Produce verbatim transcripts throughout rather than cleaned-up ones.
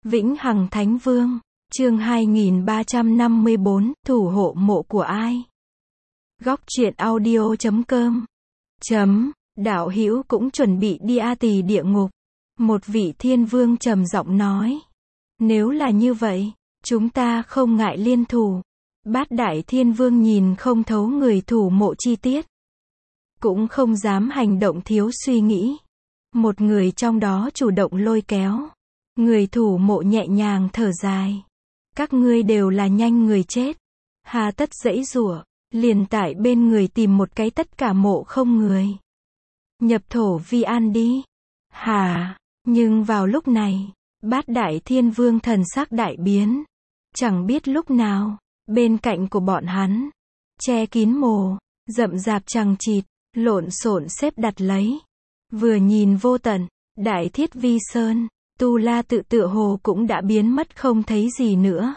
Vĩnh Hằng Thánh Vương, chương hai nghìn ba trăm năm mươi bốn, thủ hộ mộ của ai? Góc truyện audio chấm com. Chấm, đạo hữu cũng chuẩn bị đi A Tỳ địa ngục. Một vị thiên vương trầm giọng nói. Nếu là như vậy, chúng ta không ngại liên thủ. Bát đại thiên vương nhìn không thấu người thủ mộ chi tiết. Cũng không dám hành động thiếu suy nghĩ. Một người trong đó chủ động lôi kéo. Người thủ mộ nhẹ nhàng thở dài. Các ngươi đều là nhanh người chết. Hà tất giãy giụa, liền tại bên người tìm một cái tất cả mộ không người. Nhập thổ vi an đi. Hà, nhưng vào lúc này, bát đại thiên vương thần sắc đại biến. Chẳng biết lúc nào, bên cạnh của bọn hắn, che kín mồ, rậm rạp chằng chịt, lộn xộn xếp đặt lấy. Vừa nhìn vô tận, đại thiết vi sơn, tu la tự tựa hồ cũng đã biến mất không thấy gì nữa.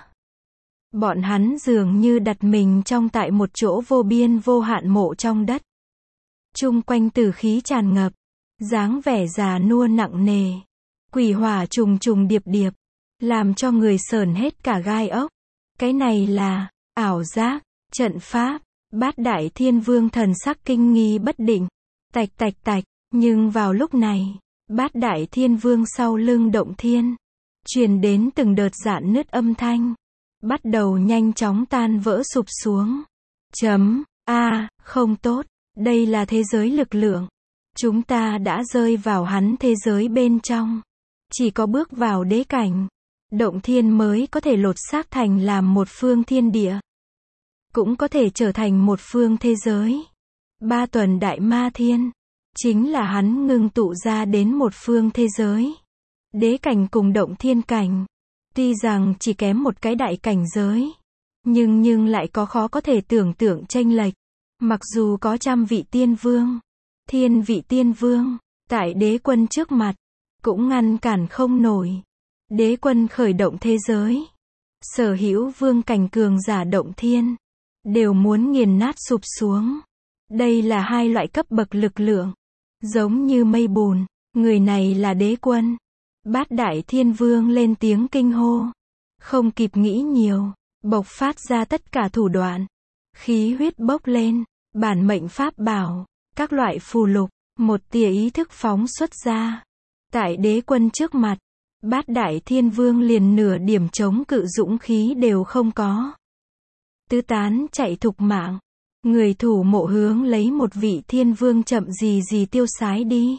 Bọn hắn dường như đặt mình trong tại một chỗ vô biên vô hạn mộ trong đất. Chung quanh tử khí tràn ngập, dáng vẻ già nua nặng nề, quỷ hỏa trùng trùng điệp điệp, làm cho người sởn hết cả gai ốc. Cái này là ảo giác, trận pháp. Bát đại thiên vương thần sắc kinh nghi bất định. Tạch tạch tạch, nhưng vào lúc này, bát đại thiên vương sau lưng động thiên, truyền đến từng đợt rạn nứt âm thanh, bắt đầu nhanh chóng tan vỡ sụp xuống. Chấm, a, không tốt, đây là thế giới lực lượng. Chúng ta đã rơi vào hắn thế giới bên trong. Chỉ có bước vào đế cảnh, động thiên mới có thể lột xác thành làm một phương thiên địa. Cũng có thể trở thành một phương thế giới. Ba tuần đại ma thiên, chính là hắn ngưng tụ ra đến một phương thế giới. Đế cảnh cùng động thiên cảnh, tuy rằng chỉ kém một cái đại cảnh giới, nhưng nhưng lại có khó có thể tưởng tượng chênh lệch. Mặc dù có trăm vị tiên vương, thiên vị tiên vương, tại đế quân trước mặt, cũng ngăn cản không nổi. Đế quân khởi động thế giới, sở hữu vương cảnh cường giả động thiên, đều muốn nghiền nát sụp xuống. Đây là hai loại cấp bậc lực lượng, giống như mây bùn. Người này là đế quân. Bát đại thiên vương lên tiếng kinh hô. Không kịp nghĩ nhiều, bộc phát ra tất cả thủ đoạn. Khí huyết bốc lên, bản mệnh pháp bảo, các loại phù lục, một tia ý thức phóng xuất ra. Tại đế quân trước mặt, bát đại thiên vương liền nửa điểm chống cự dũng khí đều không có. Tứ tán chạy thục mạng. Người thủ mộ hướng lấy một vị thiên vương chậm gì gì tiêu sái đi.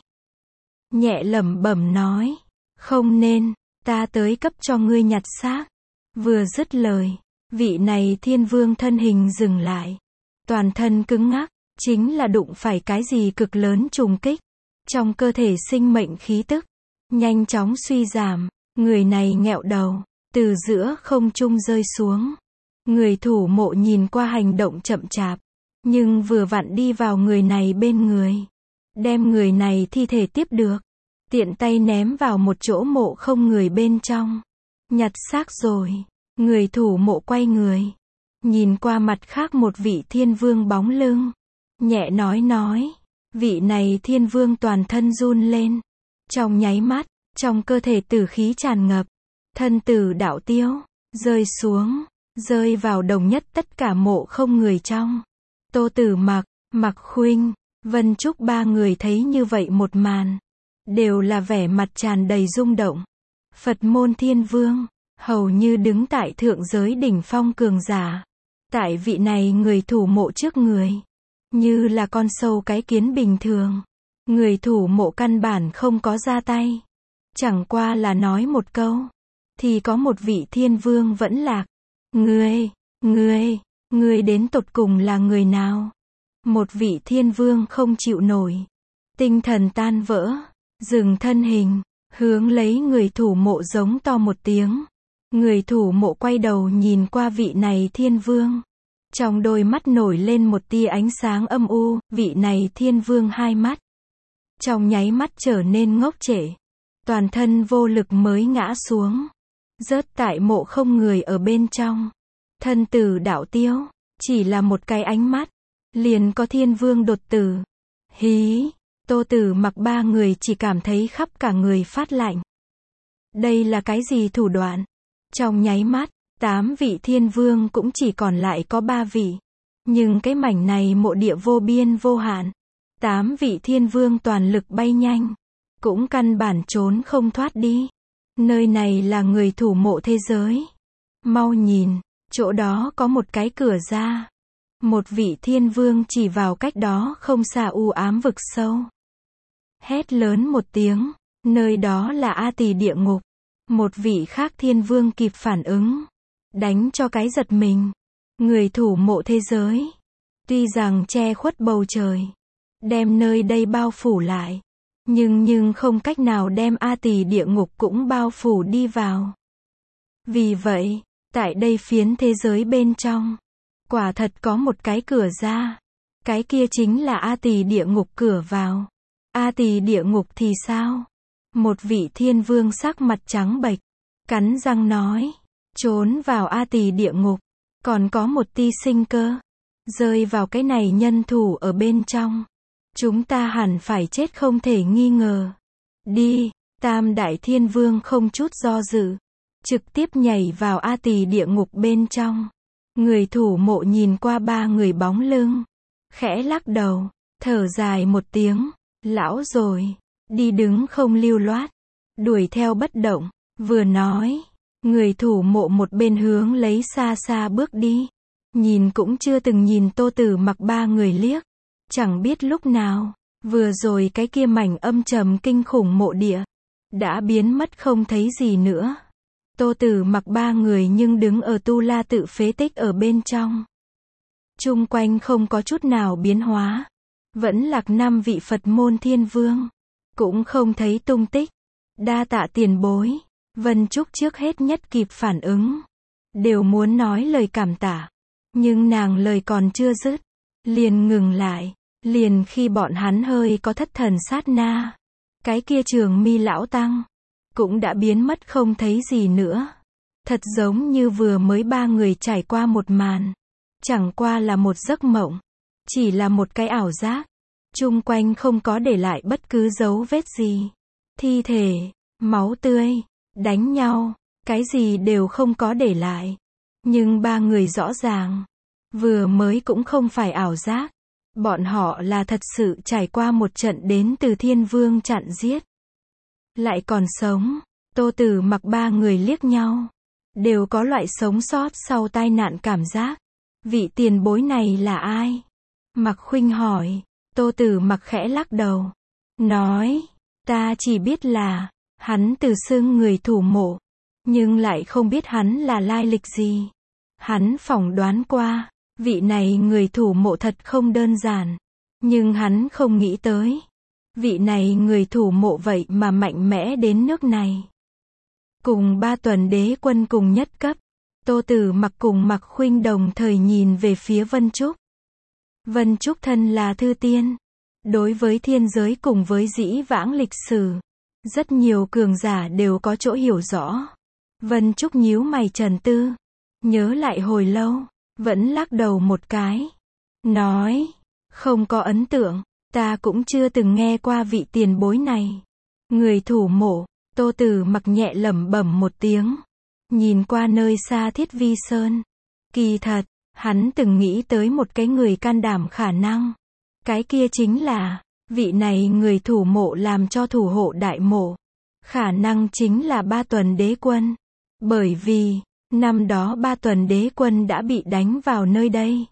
Nhẹ lẩm bẩm nói. Không nên, ta tới cấp cho ngươi nhặt xác. Vừa dứt lời, vị này thiên vương thân hình dừng lại. Toàn thân cứng ngắc, chính là đụng phải cái gì cực lớn trùng kích. Trong cơ thể sinh mệnh khí tức, nhanh chóng suy giảm. Người này nghẹo đầu, từ giữa không trung rơi xuống. Người thủ mộ nhìn qua hành động chậm chạp, nhưng vừa vặn đi vào người này bên người, đem người này thi thể tiếp được, tiện tay ném vào một chỗ mộ không người bên trong. Nhặt xác rồi. Người thủ mộ quay người, nhìn qua mặt khác một vị thiên vương bóng lưng, nhẹ nói nói. Vị này thiên vương toàn thân run lên. Trong nháy mắt, trong cơ thể tử khí tràn ngập, thân tử đạo tiêu, rơi xuống, rơi vào đồng nhất tất cả mộ không người trong. Tô Tử Mặc, Mặc Khuynh, Vân Trúc ba người thấy như vậy một màn, đều là vẻ mặt tràn đầy rung động. Phật môn thiên vương, hầu như đứng tại thượng giới đỉnh phong cường giả. Tại vị này người thủ mộ trước người, như là con sâu cái kiến bình thường. Người thủ mộ căn bản không có ra tay. Chẳng qua là nói một câu, thì có một vị thiên vương vẫn lạc. Ngươi, ngươi, ngươi đến tột cùng là người nào? Một vị thiên vương không chịu nổi, tinh thần tan vỡ, dừng thân hình, hướng lấy người thủ mộ giống to một tiếng. Người thủ mộ quay đầu nhìn qua vị này thiên vương, trong đôi mắt nổi lên một tia ánh sáng âm u. Vị này thiên vương hai mắt trong nháy mắt trở nên ngốc trệ, toàn thân vô lực mới ngã xuống, rớt tại mộ không người ở bên trong. Thân tử đạo tiêu, chỉ là một cái ánh mắt, liền có thiên vương đột tử. Hí, Tô Tử Mặc ba người chỉ cảm thấy khắp cả người phát lạnh. Đây là cái gì thủ đoạn? Trong nháy mắt, tám vị thiên vương cũng chỉ còn lại có ba vị. Nhưng cái mảnh này mộ địa vô biên vô hạn. Tám vị thiên vương toàn lực bay nhanh. Cũng căn bản trốn không thoát đi. Nơi này là người thủ mộ thế giới. Mau nhìn, chỗ đó có một cái cửa ra. Một vị thiên vương chỉ vào cách đó không xa u ám vực sâu. Hét lớn một tiếng, nơi đó là A Tỳ địa ngục. Một vị khác thiên vương kịp phản ứng. Đánh cho cái giật mình. Người thủ mộ thế giới. Tuy rằng che khuất bầu trời. Đem nơi đây bao phủ lại. Nhưng nhưng không cách nào đem A Tỳ địa ngục cũng bao phủ đi vào. Vì vậy, tại đây phiến thế giới bên trong, quả thật có một cái cửa ra. Cái kia chính là A Tỳ địa ngục cửa vào. A Tỳ địa ngục thì sao? Một vị thiên vương sắc mặt trắng bệch, cắn răng nói, trốn vào A Tỳ địa ngục, còn có một tia sinh cơ, rơi vào cái này nhân thủ ở bên trong. Chúng ta hẳn phải chết không thể nghi ngờ. Đi, Tam Đại Thiên Vương không chút do dự, trực tiếp nhảy vào A Tỳ địa ngục bên trong. Người thủ mộ nhìn qua ba người bóng lưng, khẽ lắc đầu, thở dài một tiếng, lão rồi, đi đứng không lưu loát, đuổi theo bất động, vừa nói, người thủ mộ một bên hướng lấy xa xa bước đi, nhìn cũng chưa từng nhìn Tô Tử Mặc ba người liếc, chẳng biết lúc nào, vừa rồi cái kia mảnh âm trầm kinh khủng mộ địa, đã biến mất không thấy gì nữa. Tô Tử Mặc ba người nhưng đứng ở Tu La tự phế tích ở bên trong. Chung quanh không có chút nào biến hóa. Vẫn lạc năm vị Phật môn thiên vương. Cũng không thấy tung tích. Đa tạ tiền bối. Vân Trúc trước hết nhất kịp phản ứng. Đều muốn nói lời cảm tạ. Nhưng nàng lời còn chưa dứt. Liền ngừng lại. Liền khi bọn hắn hơi có thất thần sát na. Cái kia Trường Mi lão tăng cũng đã biến mất không thấy gì nữa. Thật giống như vừa mới ba người trải qua một màn. Chẳng qua là một giấc mộng. Chỉ là một cái ảo giác. Chung quanh không có để lại bất cứ dấu vết gì. Thi thể, máu tươi, đánh nhau, cái gì đều không có để lại. Nhưng ba người rõ ràng. Vừa mới cũng không phải ảo giác. Bọn họ là thật sự trải qua một trận đến từ Thiên Vương chặn giết. Lại còn sống. Tô Tử Mặc ba người liếc nhau. Đều có loại sống sót sau tai nạn cảm giác. Vị tiền bối này là ai? Mặc Khuynh hỏi. Tô Tử Mặc khẽ lắc đầu. Nói. Ta chỉ biết là. Hắn tự xưng người thủ mộ. Nhưng lại không biết hắn là lai lịch gì. Hắn phỏng đoán qua. Vị này người thủ mộ thật không đơn giản. Nhưng hắn không nghĩ tới. Vị này người thủ mộ vậy mà mạnh mẽ đến nước này. Cùng ba tuần đế quân cùng nhất cấp. Tô Tử Mặc cùng Mặc Khuynh đồng thời nhìn về phía Vân Trúc. Vân Trúc thân là thư tiên. Đối với thiên giới cùng với dĩ vãng lịch sử. Rất nhiều cường giả đều có chỗ hiểu rõ. Vân Trúc nhíu mày trầm tư. Nhớ lại hồi lâu. Vẫn lắc đầu một cái. Nói. Không có ấn tượng. Ta cũng chưa từng nghe qua vị tiền bối này. Người thủ mộ. Tô Tử Mặc nhẹ lẩm bẩm một tiếng. Nhìn qua nơi xa Thiết Vi Sơn. Kỳ thật, hắn từng nghĩ tới một cái người can đảm khả năng. Cái kia chính là, vị này người thủ mộ làm cho thủ hộ đại mộ. Khả năng chính là ba tuần đế quân. Bởi vì, năm đó ba tuần đế quân đã bị đánh vào nơi đây.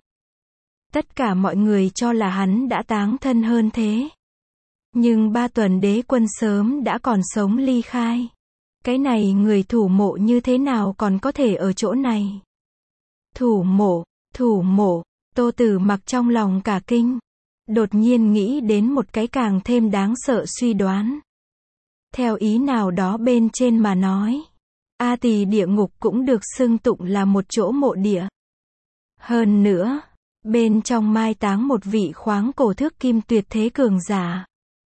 Tất cả mọi người cho là hắn đã táng thân hơn thế. Nhưng ba tuần đế quân sớm đã còn sống ly khai. Cái này người thủ mộ như thế nào còn có thể ở chỗ này? Thủ mộ, thủ mộ, Tô Tử Mặc trong lòng cả kinh. Đột nhiên nghĩ đến một cái càng thêm đáng sợ suy đoán. Theo ý nào đó bên trên mà nói. A Tỳ địa ngục cũng được xưng tụng là một chỗ mộ địa. Hơn nữa, bên trong mai táng một vị khoáng cổ thước kim tuyệt thế cường giả.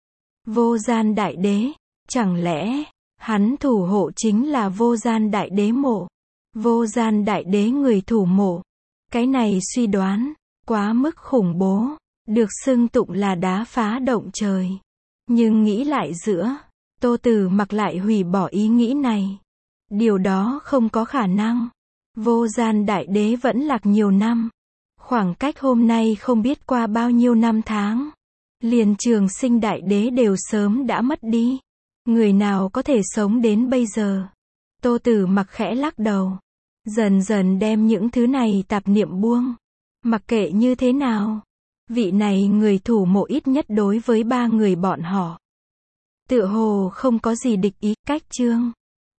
Vô Gian Đại Đế, chẳng lẽ, hắn thủ hộ chính là Vô Gian Đại Đế mộ? Vô Gian Đại Đế người thủ mộ. Cái này suy đoán, quá mức khủng bố, được xưng tụng là đá phá động trời. Nhưng nghĩ lại giữa, Tô Tử Mặc lại hủy bỏ ý nghĩ này. Điều đó không có khả năng. Vô Gian Đại Đế vẫn lạc nhiều năm. Khoảng cách hôm nay không biết qua bao nhiêu năm tháng. Liền Trường Sinh Đại Đế đều sớm đã mất đi. Người nào có thể sống đến bây giờ? Tô Tử Mặc khẽ lắc đầu. Dần dần đem những thứ này tạp niệm buông. Mặc kệ như thế nào, vị này người thủ mộ ít nhất đối với ba người bọn họ tựa hồ không có gì địch ý. Cách chương